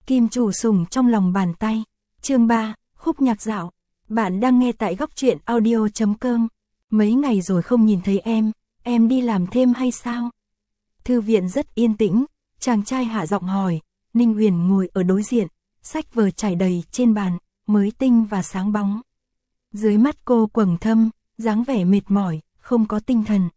Kim chủ sủng trong lòng bàn tay. Chương 3, khúc nhạc dạo. Bạn đang nghe tại góc truyện audio.com. Mấy ngày rồi không nhìn thấy em đi làm thêm hay sao? Thư viện rất yên tĩnh, chàng trai hạ giọng hỏi. Ninh Huyền ngồi ở đối diện, sách vở trải đầy trên bàn, mới tinh và sáng bóng. Dưới mắt cô quầng thâm, dáng vẻ mệt mỏi, không có tinh thần.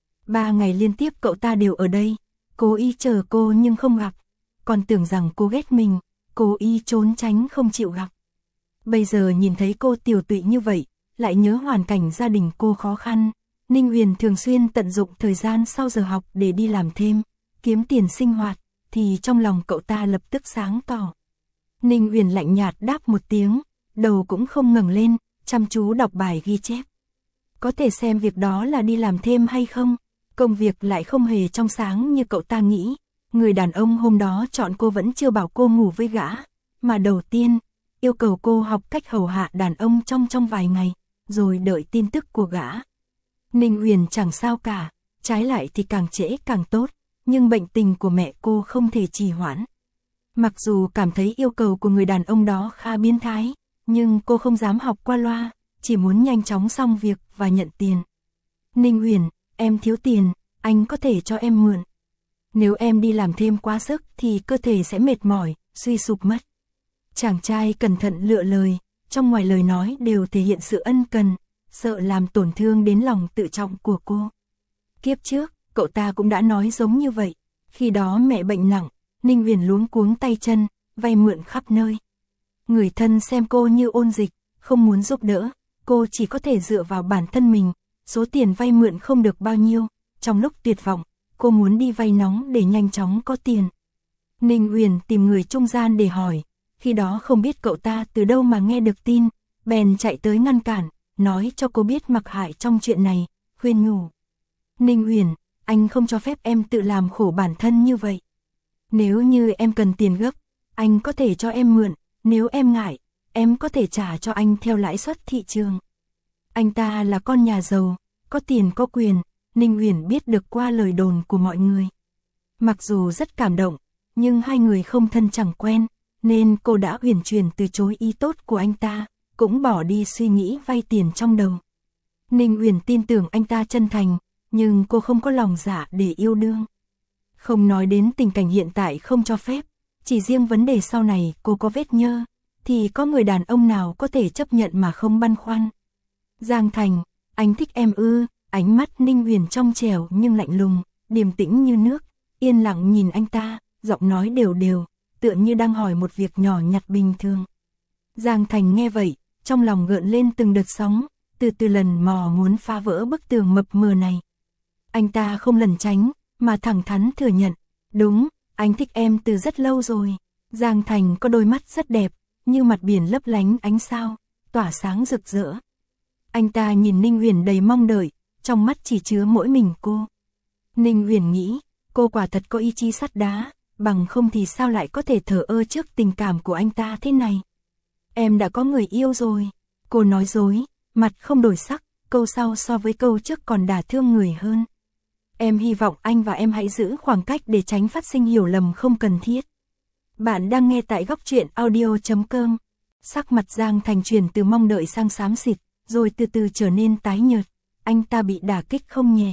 3 ngày liên tiếp cậu ta đều ở đây, cố ý chờ cô nhưng không gặp. Còn tưởng rằng cô ghét mình, cố ý trốn tránh không chịu gặp. Bây giờ nhìn thấy cô tiểu tụy như vậy, lại nhớ hoàn cảnh gia đình cô khó khăn. Ninh Huyền thường xuyên tận dụng thời gian sau giờ học để đi làm thêm, kiếm tiền sinh hoạt, thì trong lòng cậu ta lập tức sáng tỏ. Ninh Huyền lạnh nhạt đáp một tiếng, đầu cũng không ngẩng lên, chăm chú đọc bài ghi chép. Có thể xem việc đó là đi làm thêm hay không? Công việc lại không hề trong sáng như cậu ta nghĩ. Người đàn ông hôm đó chọn cô vẫn chưa bảo cô ngủ với gã, mà đầu tiên yêu cầu cô học cách hầu hạ đàn ông trong vài ngày, rồi đợi tin tức của gã. Ninh Huyền chẳng sao cả, trái lại thì càng trễ càng tốt, nhưng bệnh tình của mẹ cô không thể trì hoãn. Mặc dù cảm thấy yêu cầu của người đàn ông đó khá biến thái, nhưng cô không dám học qua loa, chỉ muốn nhanh chóng xong việc và nhận tiền. Ninh Huyền, em thiếu tiền, anh có thể cho em mượn. Nếu em đi làm thêm quá sức thì cơ thể sẽ mệt mỏi, suy sụp mất. Chàng trai cẩn thận lựa lời, trong ngoài lời nói đều thể hiện sự ân cần, sợ làm tổn thương đến lòng tự trọng của cô. Kiếp trước, cậu ta cũng đã nói giống như vậy. Khi đó mẹ bệnh nặng, Ninh Huyền luống cuống tay chân, vay mượn khắp nơi. Người thân xem cô như ôn dịch, không muốn giúp đỡ, cô chỉ có thể dựa vào bản thân mình. Số tiền vay mượn không được bao nhiêu, trong lúc tuyệt vọng, cô muốn đi vay nóng để nhanh chóng có tiền. Ninh Huyền tìm người trung gian để hỏi, khi đó không biết cậu ta từ đâu mà nghe được tin, bèn chạy tới ngăn cản, nói cho cô biết mặc hại trong chuyện này, khuyên nhủ. Ninh Huyền, anh không cho phép em tự làm khổ bản thân như vậy. Nếu như em cần tiền gấp, anh có thể cho em mượn, nếu em ngại, em có thể trả cho anh theo lãi suất thị trường. Anh ta là con nhà giàu, có tiền có quyền, Ninh Huyền biết được qua lời đồn của mọi người. Mặc dù rất cảm động, nhưng hai người không thân chẳng quen, nên cô đã uyển chuyển từ chối ý tốt của anh ta, cũng bỏ đi suy nghĩ vay tiền trong đầu. Ninh Huyền tin tưởng anh ta chân thành, nhưng cô không có lòng dạ để yêu đương. Không nói đến tình cảnh hiện tại không cho phép, chỉ riêng vấn đề sau này cô có vết nhơ, thì có người đàn ông nào có thể chấp nhận mà không băn khoăn. Giang Thành, anh thích em ư? Ánh mắt Ninh Huyền trong trẻo nhưng lạnh lùng, điềm tĩnh như nước, yên lặng nhìn anh ta, giọng nói đều đều, tựa như đang hỏi một việc nhỏ nhặt bình thường. Giang Thành nghe vậy, trong lòng gợn lên từng đợt sóng, từ từ lần mò muốn phá vỡ bức tường mập mờ này. Anh ta không lẩn tránh, mà thẳng thắn thừa nhận, đúng, anh thích em từ rất lâu rồi. Giang Thành có đôi mắt rất đẹp, như mặt biển lấp lánh ánh sao, tỏa sáng rực rỡ. Anh ta nhìn Ninh Huyền đầy mong đợi, trong mắt chỉ chứa mỗi mình cô. Ninh Huyền nghĩ, cô quả thật có ý chí sắt đá, bằng không thì sao lại có thể thờ ơ trước tình cảm của anh ta thế này. Em đã có người yêu rồi. Cô nói dối, mặt không đổi sắc, câu sau so với câu trước còn đả thương người hơn. Em hy vọng anh và em hãy giữ khoảng cách để tránh phát sinh hiểu lầm không cần thiết. Bạn đang nghe tại góc truyện audio.com. Sắc mặt Giang Thành chuyển từ mong đợi sang xám xịt, rồi từ từ trở nên tái nhợt. Anh ta bị đả kích không nhẹ.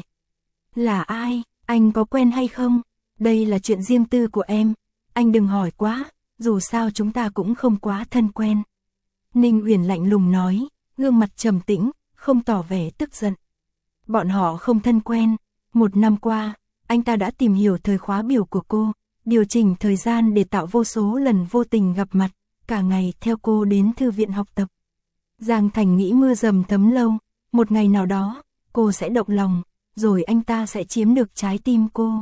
Là ai? Anh có quen hay không? Đây là chuyện riêng tư của em. Anh đừng hỏi quá, dù sao chúng ta cũng không quá thân quen. Ninh Huyền lạnh lùng nói, gương mặt trầm tĩnh, không tỏ vẻ tức giận. Bọn họ không thân quen. 1 năm qua, anh ta đã tìm hiểu thời khóa biểu của cô, điều chỉnh thời gian để tạo vô số lần vô tình gặp mặt, cả ngày theo cô đến thư viện học tập. Giang Thành nghĩ mưa dầm thấm lâu, một ngày nào đó, cô sẽ động lòng, rồi anh ta sẽ chiếm được trái tim cô.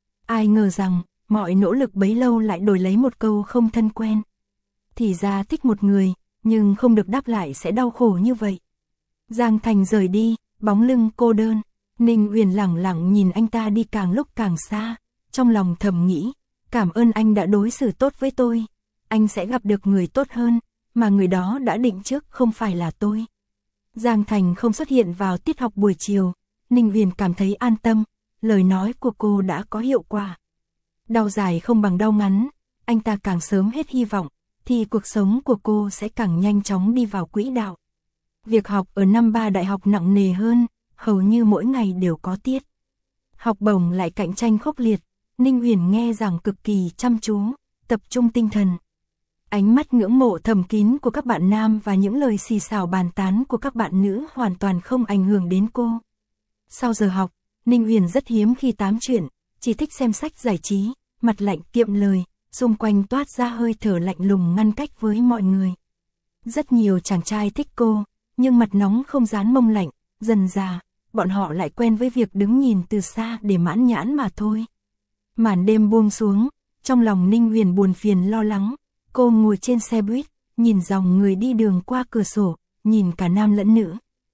Ai ngờ rằng, mọi nỗ lực bấy lâu lại đổi lấy một câu không thân quen. Thì ra thích một người, nhưng không được đáp lại sẽ đau khổ như vậy. Giang Thành rời đi, bóng lưng cô đơn. Ninh Huyền lẳng lặng nhìn anh ta đi càng lúc càng xa, trong lòng thầm nghĩ, cảm ơn anh đã đối xử tốt với tôi. Anh sẽ gặp được người tốt hơn, mà người đó đã định trước không phải là tôi. Giang Thành không xuất hiện vào tiết học buổi chiều, Ninh Huyền cảm thấy an tâm, lời nói của cô đã có hiệu quả. Đau dài không bằng đau ngắn, anh ta càng sớm hết hy vọng, thì cuộc sống của cô sẽ càng nhanh chóng đi vào quỹ đạo. Việc học ở năm 3 đại học nặng nề hơn, hầu như mỗi ngày đều có tiết học bổng lại cạnh tranh khốc liệt. Ninh Huyền nghe giảng cực kỳ chăm chú, tập trung tinh thần. Ánh mắt ngưỡng mộ thầm kín của các bạn nam và những lời xì xào bàn tán của các bạn nữ hoàn toàn không ảnh hưởng đến cô. Sau giờ học, Ninh Huyền rất hiếm khi tám chuyện, chỉ thích xem sách giải trí, mặt lạnh kiệm lời, xung quanh toát ra hơi thở lạnh lùng ngăn cách với mọi người. Rất nhiều chàng trai thích cô, nhưng mặt nóng không dán mông lạnh, dần dà, bọn họ lại quen với việc đứng nhìn từ xa để mãn nhãn mà thôi. Màn đêm buông xuống, trong lòng Ninh Huyền buồn phiền lo lắng, cô ngồi trên xe buýt, nhìn dòng người đi đường qua cửa sổ, nhìn cả nam lẫn nữ.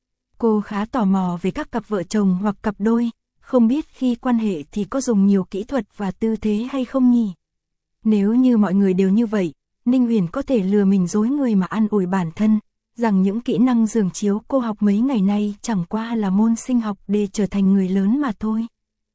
Cô khá tò mò về các cặp vợ chồng hoặc cặp đôi, không biết khi quan hệ thì có dùng nhiều kỹ thuật và tư thế hay không nhỉ? Nếu như mọi người đều như vậy, Ninh Huyền có thể lừa mình dối người mà an ủi bản thân, rằng những kỹ năng giường chiếu cô học mấy ngày nay chẳng qua là môn sinh học để trở thành người lớn mà thôi.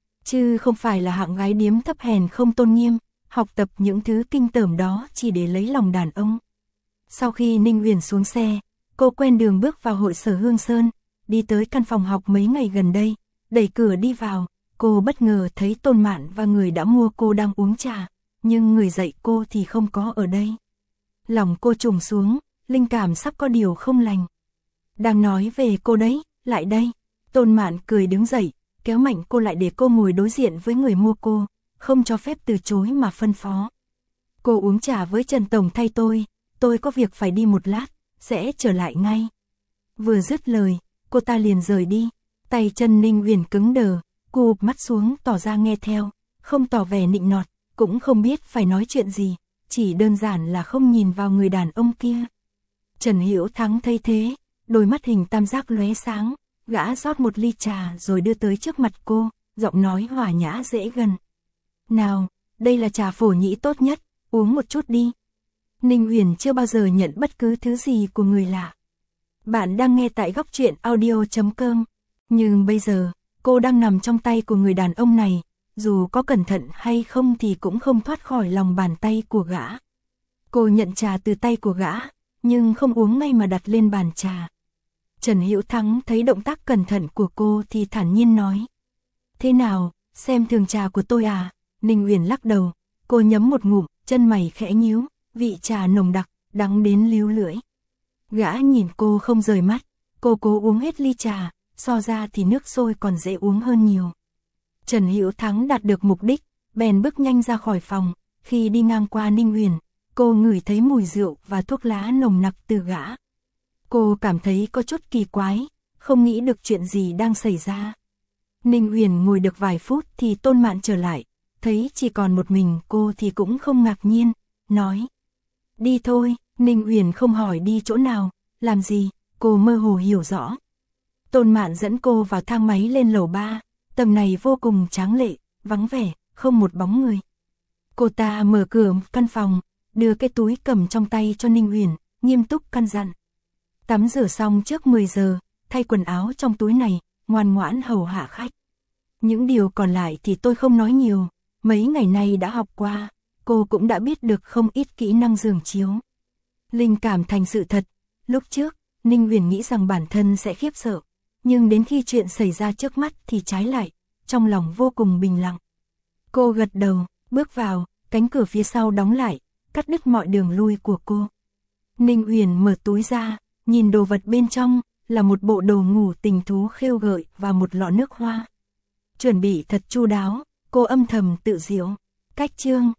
Chứ không phải là hạng gái điếm thấp hèn không tôn nghiêm, học tập những thứ kinh tởm đó chỉ để lấy lòng đàn ông. Sau khi Ninh Huyền xuống xe, cô quen đường bước vào hội sở Hương Sơn, đi tới căn phòng học mấy ngày gần đây, đẩy cửa đi vào, cô bất ngờ thấy Tôn Mạn và người đã mua cô đang uống trà, nhưng người dạy cô thì không có ở đây. Lòng cô trùng xuống, linh cảm sắp có điều không lành. Đang nói về cô đấy, lại đây. Tôn Mạn cười đứng dậy, kéo mạnh cô lại để cô ngồi đối diện với người mua cô, không cho phép từ chối mà phân phó. Cô uống trà với Trần Tổng thay tôi có việc phải đi một lát, sẽ trở lại ngay. Vừa dứt lời, cô ta liền rời đi, tay chân Ninh Huyền cứng đờ, cô ụp mắt xuống tỏ ra nghe theo, không tỏ vẻ nịnh nọt, cũng không biết phải nói chuyện gì, chỉ đơn giản là không nhìn vào người đàn ông kia. Trần Hiểu Thắng thấy thế, đôi mắt hình tam giác lóe sáng, gã rót một ly trà rồi đưa tới trước mặt cô, giọng nói hòa nhã dễ gần. Nào, đây là trà phổ nhĩ tốt nhất, uống một chút đi. Ninh Huyền chưa bao giờ nhận bất cứ thứ gì của người lạ. Bạn đang nghe tại Góc Truyện Audio.com, nhưng bây giờ, cô đang nằm trong tay của người đàn ông này, dù có cẩn thận hay không thì cũng không thoát khỏi lòng bàn tay của gã. Cô nhận trà từ tay của gã, nhưng không uống ngay mà đặt lên bàn trà. Trần Hữu Thắng thấy động tác cẩn thận của cô thì thản nhiên nói. Thế nào, xem thường trà của tôi à? Ninh Huyền lắc đầu, cô nhấm một ngụm, chân mày khẽ nhíu, vị trà nồng đặc, đắng đến líu lưỡi. Gã nhìn cô không rời mắt, cô cố uống hết ly trà, so ra thì nước sôi còn dễ uống hơn nhiều. Trần Hữu Thắng đạt được mục đích, bèn bước nhanh ra khỏi phòng, khi đi ngang qua Ninh Huyền, cô ngửi thấy mùi rượu và thuốc lá nồng nặc từ gã. Cô cảm thấy có chút kỳ quái, không nghĩ được chuyện gì đang xảy ra. Ninh Huyền ngồi được vài phút thì Tôn Mạn trở lại, thấy chỉ còn một mình cô thì cũng không ngạc nhiên, nói. Đi thôi, Ninh Huyền không hỏi đi chỗ nào, làm gì, cô mơ hồ hiểu rõ. Tôn Mạn dẫn cô vào thang máy lên lầu 3, tầng này vô cùng tráng lệ, vắng vẻ, không một bóng người. Cô ta mở cửa căn phòng, đưa cái túi cầm trong tay cho Ninh Huyền, nghiêm túc căn dặn. Tắm rửa xong trước 10 giờ, thay quần áo trong túi này, ngoan ngoãn hầu hạ khách. Những điều còn lại thì tôi không nói nhiều, mấy ngày nay đã học qua, cô cũng đã biết được không ít kỹ năng giường chiếu. Linh cảm thành sự thật, lúc trước, Ninh Huyền nghĩ rằng bản thân sẽ khiếp sợ, nhưng đến khi chuyện xảy ra trước mắt thì trái lại, trong lòng vô cùng bình lặng. Cô gật đầu, bước vào, cánh cửa phía sau đóng lại, cắt đứt mọi đường lui của cô. Ninh Huyền mở túi ra, nhìn đồ vật bên trong, là một bộ đồ ngủ tình thú khêu gợi và một lọ nước hoa. Chuẩn bị thật chu đáo, cô âm thầm tự giễu. Cách chương